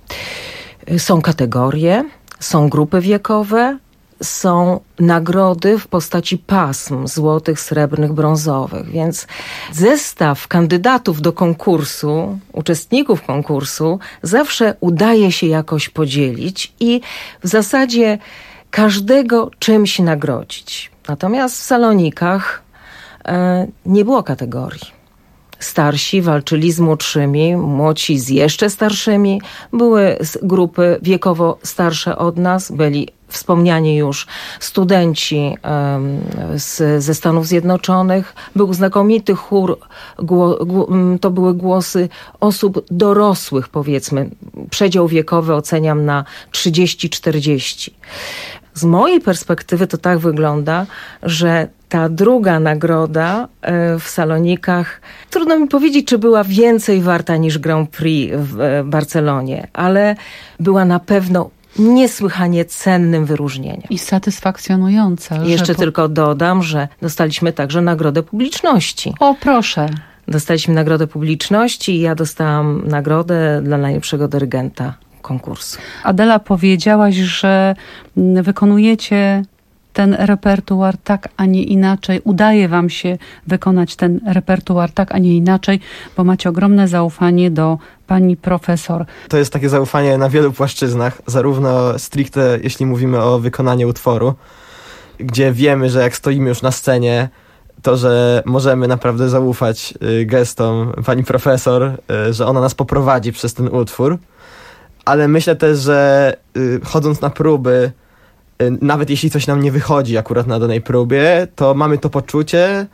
są kategorie, są grupy wiekowe, są nagrody w postaci pasm złotych, srebrnych, brązowych. Więc zestaw kandydatów do konkursu, uczestników konkursu zawsze udaje się jakoś podzielić i w zasadzie każdego czymś nagrodzić. Natomiast w Salonikach e, nie było kategorii. Starsi walczyli z młodszymi, młodsi z jeszcze starszymi. Były grupy wiekowo starsze od nas, byli wspomniani już studenci um, z, ze Stanów Zjednoczonych. Był znakomity chór, gło, gło, to były głosy osób dorosłych, powiedzmy. Przedział wiekowy oceniam na trzydzieści czterdzieści. Z mojej perspektywy to tak wygląda, że ta druga nagroda w Salonikach, trudno mi powiedzieć, czy była więcej warta niż Grand Prix w Barcelonie, ale była na pewno niesłychanie cennym wyróżnieniem. I satysfakcjonująca. Jeszcze po... tylko dodam, że dostaliśmy także nagrodę publiczności. O, proszę. Dostaliśmy nagrodę publiczności i ja dostałam nagrodę dla najlepszego dyrygenta konkursu. Adela, powiedziałaś, że wykonujecie ten repertuar tak, a nie inaczej. Udaje wam się wykonać ten repertuar tak, a nie inaczej, bo macie ogromne zaufanie do pani profesor. To jest takie zaufanie na wielu płaszczyznach, zarówno stricte, jeśli mówimy o wykonaniu utworu, gdzie wiemy, że jak stoimy już na scenie, to, że możemy naprawdę zaufać gestom pani profesor, że ona nas poprowadzi przez ten utwór. Ale myślę też, że chodząc na próby, nawet jeśli coś nam nie wychodzi akurat na danej próbie, to mamy to poczucie,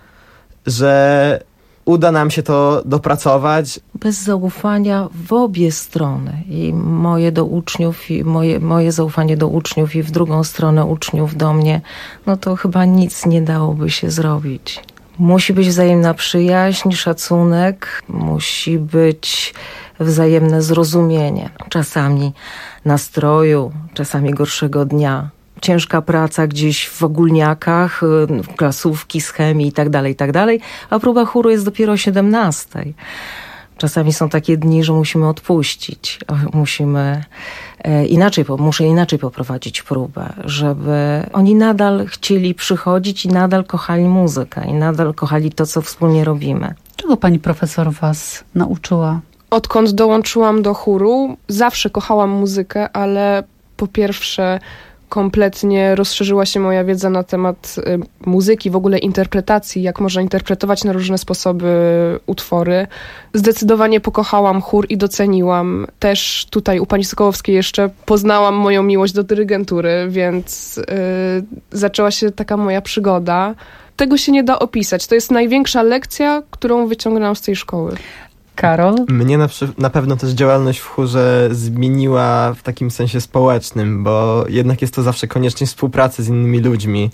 że uda nam się to dopracować. Bez zaufania w obie strony. I moje do uczniów, i moje, moje zaufanie do uczniów i w drugą stronę uczniów do mnie, no to chyba nic nie dałoby się zrobić. Musi być wzajemna przyjaźń, szacunek, musi być wzajemne zrozumienie. Czasami nastroju, czasami gorszego dnia. Ciężka praca gdzieś w ogólniakach, klasówki, z chemii i tak dalej, i tak dalej, a próba chóru jest dopiero o siedemnastej. Czasami są takie dni, że musimy odpuścić. Musimy e, inaczej, muszę inaczej poprowadzić próbę, żeby oni nadal chcieli przychodzić i nadal kochali muzykę i nadal kochali to, co wspólnie robimy. Czego pani profesor was nauczyła? Odkąd dołączyłam do chóru, zawsze kochałam muzykę, ale po pierwsze kompletnie rozszerzyła się moja wiedza na temat y, muzyki, w ogóle interpretacji, jak można interpretować na różne sposoby utwory. Zdecydowanie pokochałam chór i doceniłam. Też tutaj u pani Sokołowskiej jeszcze poznałam moją miłość do dyrygentury, więc y, zaczęła się taka moja przygoda. Tego się nie da opisać. To jest największa lekcja, którą wyciągnęłam z tej szkoły. Karol? Mnie na, na pewno też działalność w chórze zmieniła w takim sensie społecznym, bo jednak jest to zawsze konieczność współpracy z innymi ludźmi.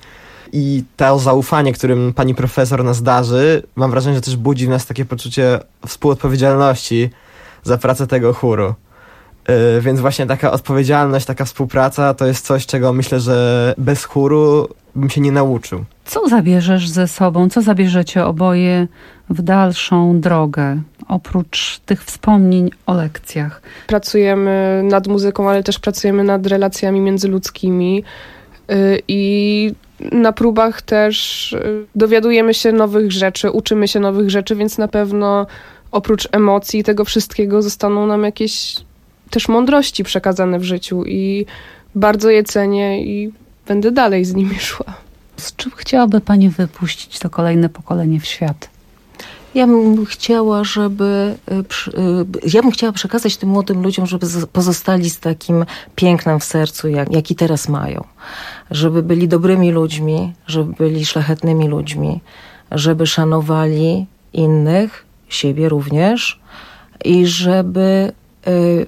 I to zaufanie, którym pani profesor nas darzy, mam wrażenie, że też budzi w nas takie poczucie współodpowiedzialności za pracę tego chóru. Yy, więc właśnie taka odpowiedzialność, taka współpraca to jest coś, czego myślę, że bez chóru bym się nie nauczył. Co zabierzesz ze sobą, co zabierzecie oboje w dalszą drogę, oprócz tych wspomnień o lekcjach? Pracujemy nad muzyką, ale też pracujemy nad relacjami międzyludzkimi yy, i na próbach też yy, dowiadujemy się nowych rzeczy, uczymy się nowych rzeczy, więc na pewno oprócz emocji i tego wszystkiego zostaną nam jakieś też mądrości przekazane w życiu i bardzo je cenię i będę dalej z nimi szła. Z czym chciałaby pani wypuścić to kolejne pokolenie w świat? Ja bym chciała, żeby ja bym chciała przekazać tym młodym ludziom, żeby pozostali z takim pięknem w sercu, jak, jaki teraz mają. Żeby byli dobrymi ludźmi, żeby byli szlachetnymi ludźmi, żeby szanowali innych, siebie również i żeby y,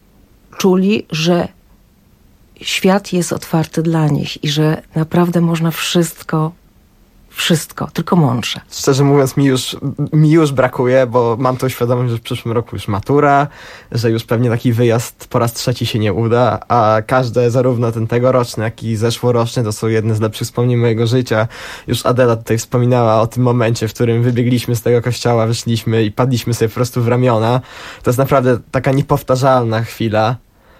czuli, że świat jest otwarty dla nich i że naprawdę można wszystko wszystko, tylko mądrze. Szczerze mówiąc, mi już, mi już brakuje, bo mam tą świadomość, że w przyszłym roku już matura, że już pewnie taki wyjazd po raz trzeci się nie uda, a każde, zarówno ten tegoroczny, jak i zeszłoroczny, to są jedne z lepszych wspomnień mojego życia. Już Adela tutaj wspominała o tym momencie, w którym wybiegliśmy z tego kościoła, wyszliśmy i padliśmy sobie po prostu w ramiona. To jest naprawdę taka niepowtarzalna chwila.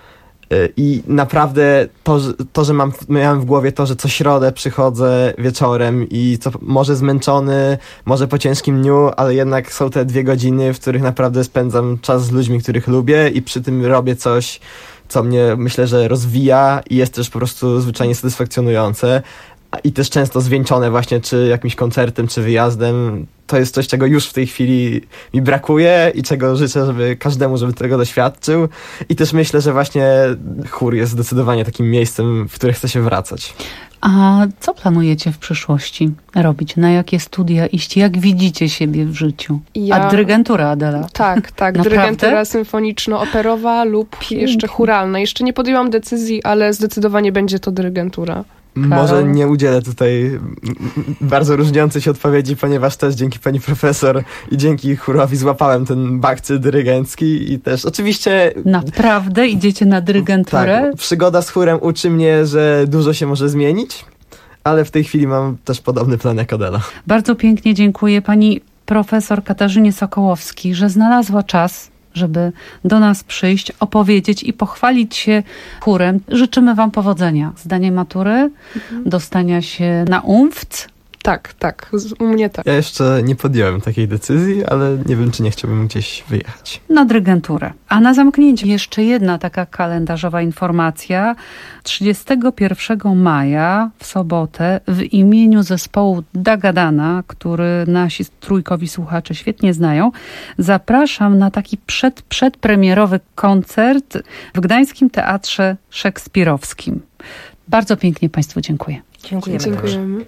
I naprawdę to, to że mam, miałem w głowie to, że co środę przychodzę wieczorem i co, może zmęczony, może po ciężkim dniu, ale jednak są te dwie godziny, w których naprawdę spędzam czas z ludźmi, których lubię i przy tym robię coś, co mnie, myślę, że rozwija i jest też po prostu zwyczajnie satysfakcjonujące. I też często zwieńczone właśnie czy jakimś koncertem, czy wyjazdem. To jest coś, czego już w tej chwili mi brakuje i czego życzę, żeby każdemu, żeby tego doświadczył. I też myślę, że właśnie chór jest zdecydowanie takim miejscem, w które chce się wracać. A co planujecie w przyszłości robić? Na jakie studia iść? Jak widzicie siebie w życiu? Ja... A dyrygentura, Adela? Tak, tak. Dyrygentura symfoniczno-operowa lub Pięknie. jeszcze chóralna. Jeszcze nie podjęłam decyzji, ale zdecydowanie będzie to dyrygentura. Karol? Może nie udzielę tutaj bardzo różniącej się odpowiedzi, ponieważ też dzięki pani profesor i dzięki chórowi złapałem ten bakcyl dyrygencki i też oczywiście... Naprawdę? Idziecie na dyrygenturę? Tak, przygoda z chórem uczy mnie, że dużo się może zmienić, ale w tej chwili mam też podobny plan jak Adela. Bardzo pięknie dziękuję pani profesor Katarzynie Sokołowskiej, że znalazła czas, żeby do nas przyjść, opowiedzieć i pochwalić się chórem. Życzymy wam powodzenia. Zdanie matury, mhm. dostania się na U M F C. Tak, tak. U mnie tak. Ja jeszcze nie podjąłem takiej decyzji, ale nie wiem, czy nie chciałbym gdzieś wyjechać. Na dyrygenturę. A na zamknięcie jeszcze jedna taka kalendarzowa informacja. trzydziestego pierwszego maja w sobotę w imieniu zespołu Dagadana, który nasi trójkowi słuchacze świetnie znają, zapraszam na taki przed, przedpremierowy koncert w Gdańskim Teatrze Szekspirowskim. Bardzo pięknie państwu dziękuję. Dziękujemy. Dziękujemy.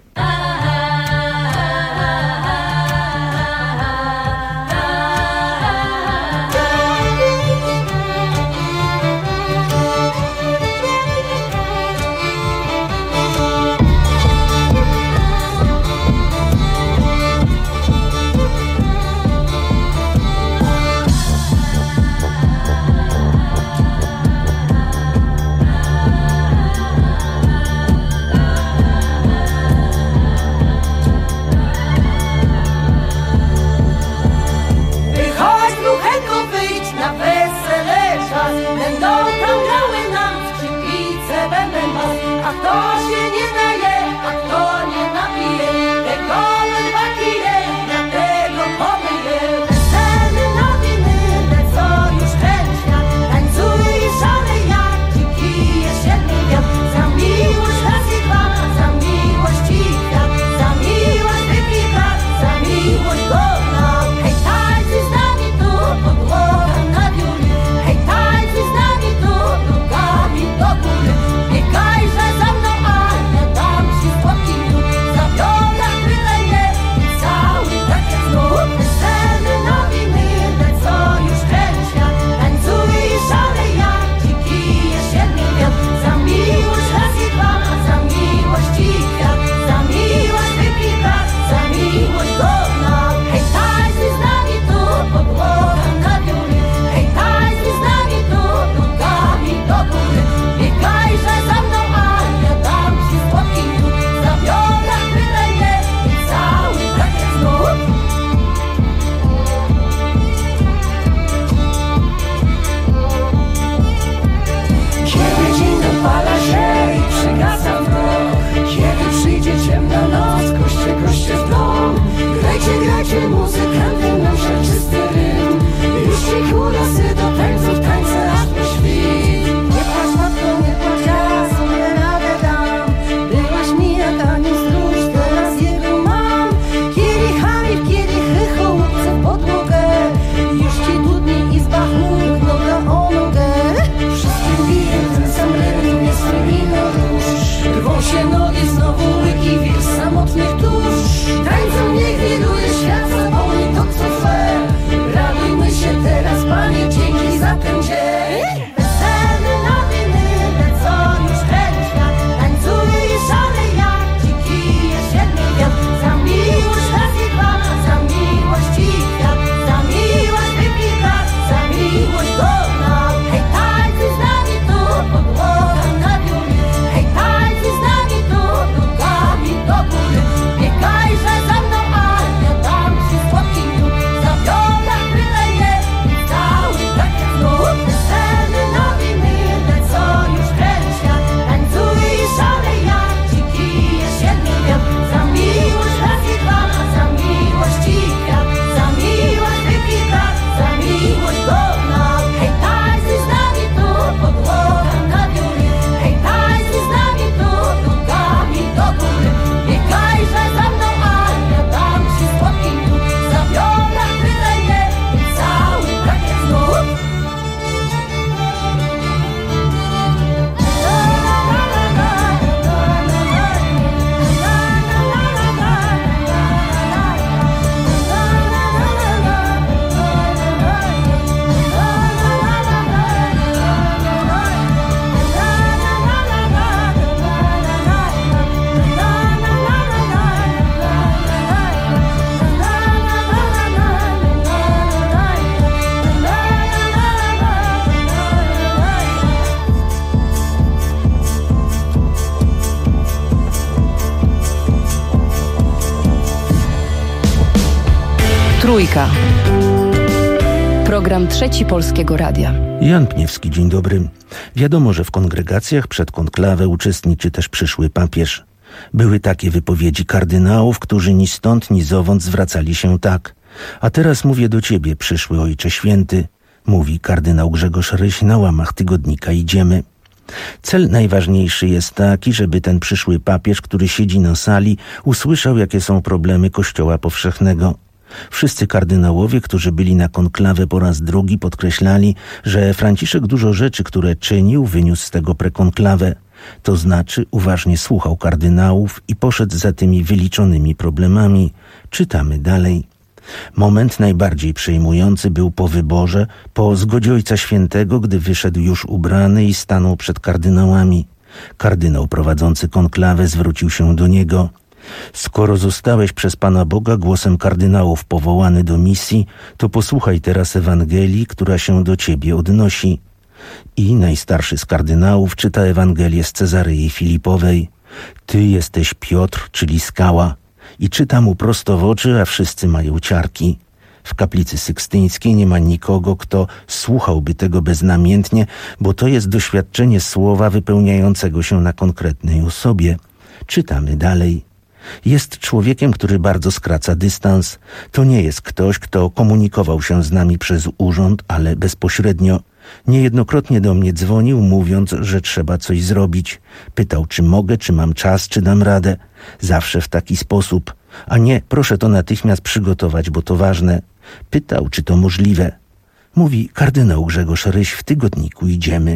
Trójka. Program Trzeci Polskiego Radia. Jan Pniewski, dzień dobry. Wiadomo, że w kongregacjach przed konklawę uczestniczy też przyszły papież. Były takie wypowiedzi kardynałów, którzy ni stąd, ni zowąd zwracali się tak. A teraz mówię do ciebie, przyszły Ojcze Święty, mówi kardynał Grzegorz Ryś na łamach tygodnika Idziemy. Cel najważniejszy jest taki, żeby ten przyszły papież, który siedzi na sali, usłyszał, jakie są problemy Kościoła powszechnego. Wszyscy kardynałowie, którzy byli na konklawę po raz drugi, podkreślali, że Franciszek dużo rzeczy, które czynił, wyniósł z tego prekonklawę. To znaczy uważnie słuchał kardynałów i poszedł za tymi wyliczonymi problemami. Czytamy dalej. Moment najbardziej przejmujący był po wyborze, po zgodzie Ojca Świętego, gdy wyszedł już ubrany i stanął przed kardynałami. Kardynał prowadzący konklawę zwrócił się do niego. Skoro zostałeś przez Pana Boga głosem kardynałów powołany do misji, to posłuchaj teraz Ewangelii, która się do ciebie odnosi. I najstarszy z kardynałów czyta Ewangelię z Cezarei Filipowej. Ty jesteś Piotr, czyli skała. I czyta mu prosto w oczy, a wszyscy mają ciarki. W kaplicy sykstyńskiej nie ma nikogo, kto słuchałby tego beznamiętnie, bo to jest doświadczenie słowa wypełniającego się na konkretnej osobie. Czytamy dalej. Jest człowiekiem, który bardzo skraca dystans. To nie jest ktoś, kto komunikował się z nami przez urząd, ale bezpośrednio. Niejednokrotnie do mnie dzwonił, mówiąc, że trzeba coś zrobić. Pytał, czy mogę, czy mam czas, czy dam radę. Zawsze w taki sposób. A nie, proszę to natychmiast przygotować, bo to ważne. Pytał, czy to możliwe. Mówi kardynał Grzegorz Ryś w tygodniku Idziemy.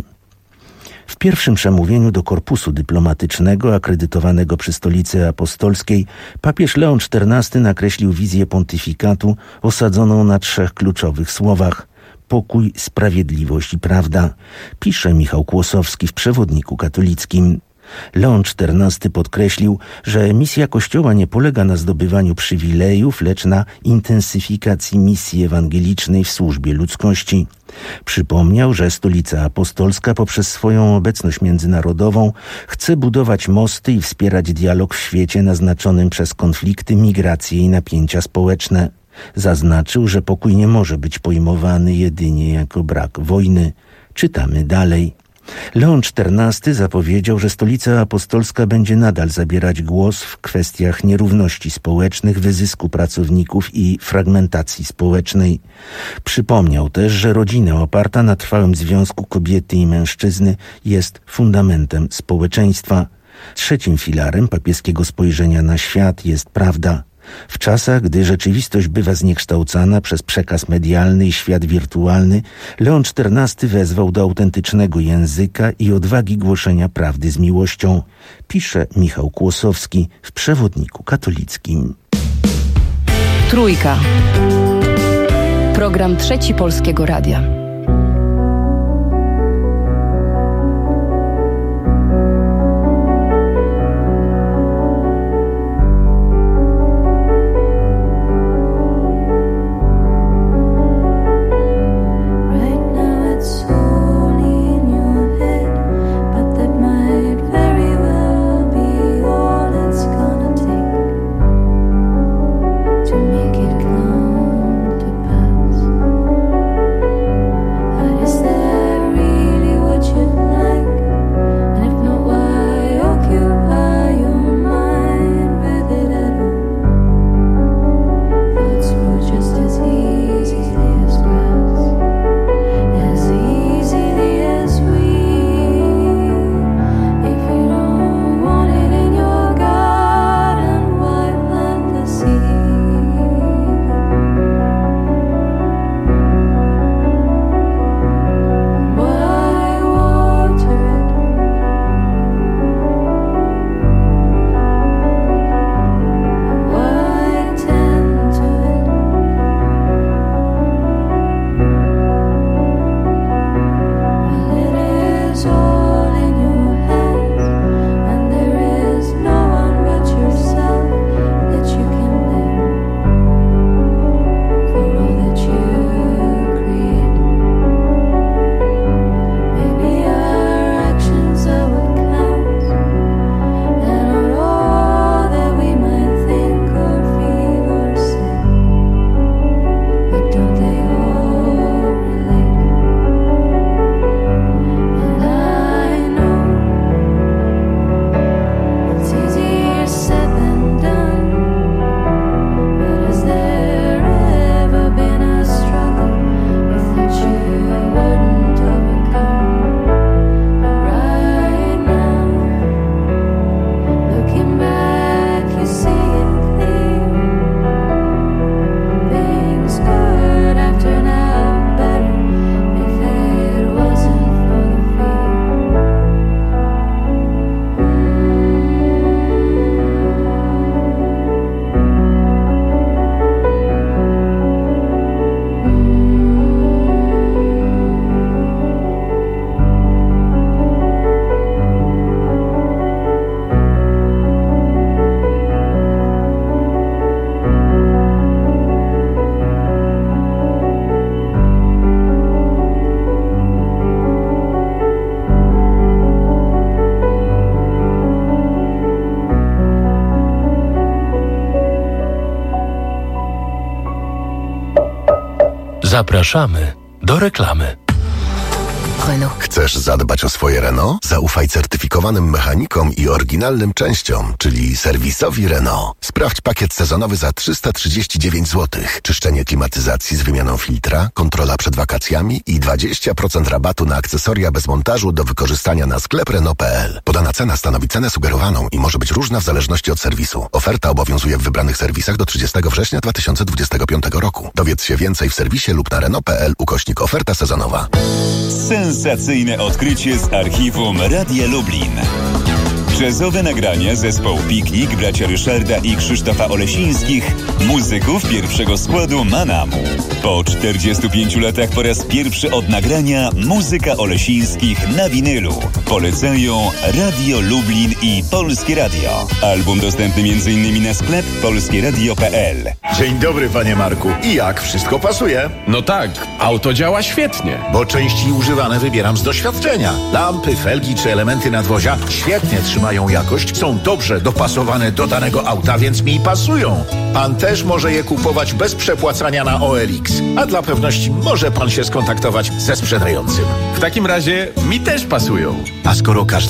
W pierwszym przemówieniu do korpusu dyplomatycznego akredytowanego przy Stolicy Apostolskiej papież Leon czternasty nakreślił wizję pontyfikatu osadzoną na trzech kluczowych słowach: pokój, sprawiedliwość i prawda, pisze Michał Kłosowski w Przewodniku Katolickim. Leon czternasty podkreślił, że misja Kościoła nie polega na zdobywaniu przywilejów, lecz na intensyfikacji misji ewangelicznej w służbie ludzkości. Przypomniał, że Stolica Apostolska poprzez swoją obecność międzynarodową chce budować mosty i wspierać dialog w świecie naznaczonym przez konflikty, migracje i napięcia społeczne. Zaznaczył, że pokój nie może być pojmowany jedynie jako brak wojny. Czytamy dalej. Leon czternasty zapowiedział, że Stolica Apostolska będzie nadal zabierać głos w kwestiach nierówności społecznych, wyzysku pracowników i fragmentacji społecznej. Przypomniał też, że rodzina oparta na trwałym związku kobiety i mężczyzny jest fundamentem społeczeństwa. Trzecim filarem papieskiego spojrzenia na świat jest prawda. W czasach, gdy rzeczywistość bywa zniekształcana przez przekaz medialny i świat wirtualny, Leon czternasty wezwał do autentycznego języka i odwagi głoszenia prawdy z miłością, pisze Michał Kłosowski w Przewodniku Katolickim. Trójka. Program Trzeci Polskiego Radia. To make it come to pass. Zapraszamy do reklamy. Renault. Chcesz zadbać o swoje Renault? Zaufaj certyfikowanym mechanikom i oryginalnym częściom, czyli serwisowi Renault. Sprawdź pakiet sezonowy za trzysta trzydzieści dziewięć złotych. Czyszczenie klimatyzacji z wymianą filtra, kontrola przed wakacjami i dwadzieścia procent rabatu na akcesoria bez montażu do wykorzystania na sklep Renault kropka p l. Podana cena stanowi cenę sugerowaną i może być różna w zależności od serwisu. Oferta obowiązuje w wybranych serwisach do trzydziestego września dwa tysiące dwudziestego piątego roku. Dowiedz się więcej w serwisie lub na Renault kropka p l ukośnik oferta sezonowa. Sensacyjne odkrycie z archiwum Radia Lublin. Jazzowe nagrania zespołu Piknik, bracia Ryszarda i Krzysztofa Olesińskich, muzyków pierwszego składu Manamu. Po czterdziestu pięciu latach po raz pierwszy od nagrania muzyka Olesińskich na winylu. Polecają Radio Lublin i Polskie Radio. Album dostępny między innymi na sklep polskieradio kropka p l. Dzień dobry, panie Marku. I jak? Wszystko pasuje? No tak, auto działa świetnie. Bo części używane wybieram z doświadczenia. Lampy, felgi czy elementy nadwozia świetnie trzymają jakość, są dobrze dopasowane do danego auta, więc mi pasują. Pan też może je kupować bez przepłacania na O L X. A dla pewności może pan się skontaktować ze sprzedającym. W takim razie mi też pasują. A skoro każdy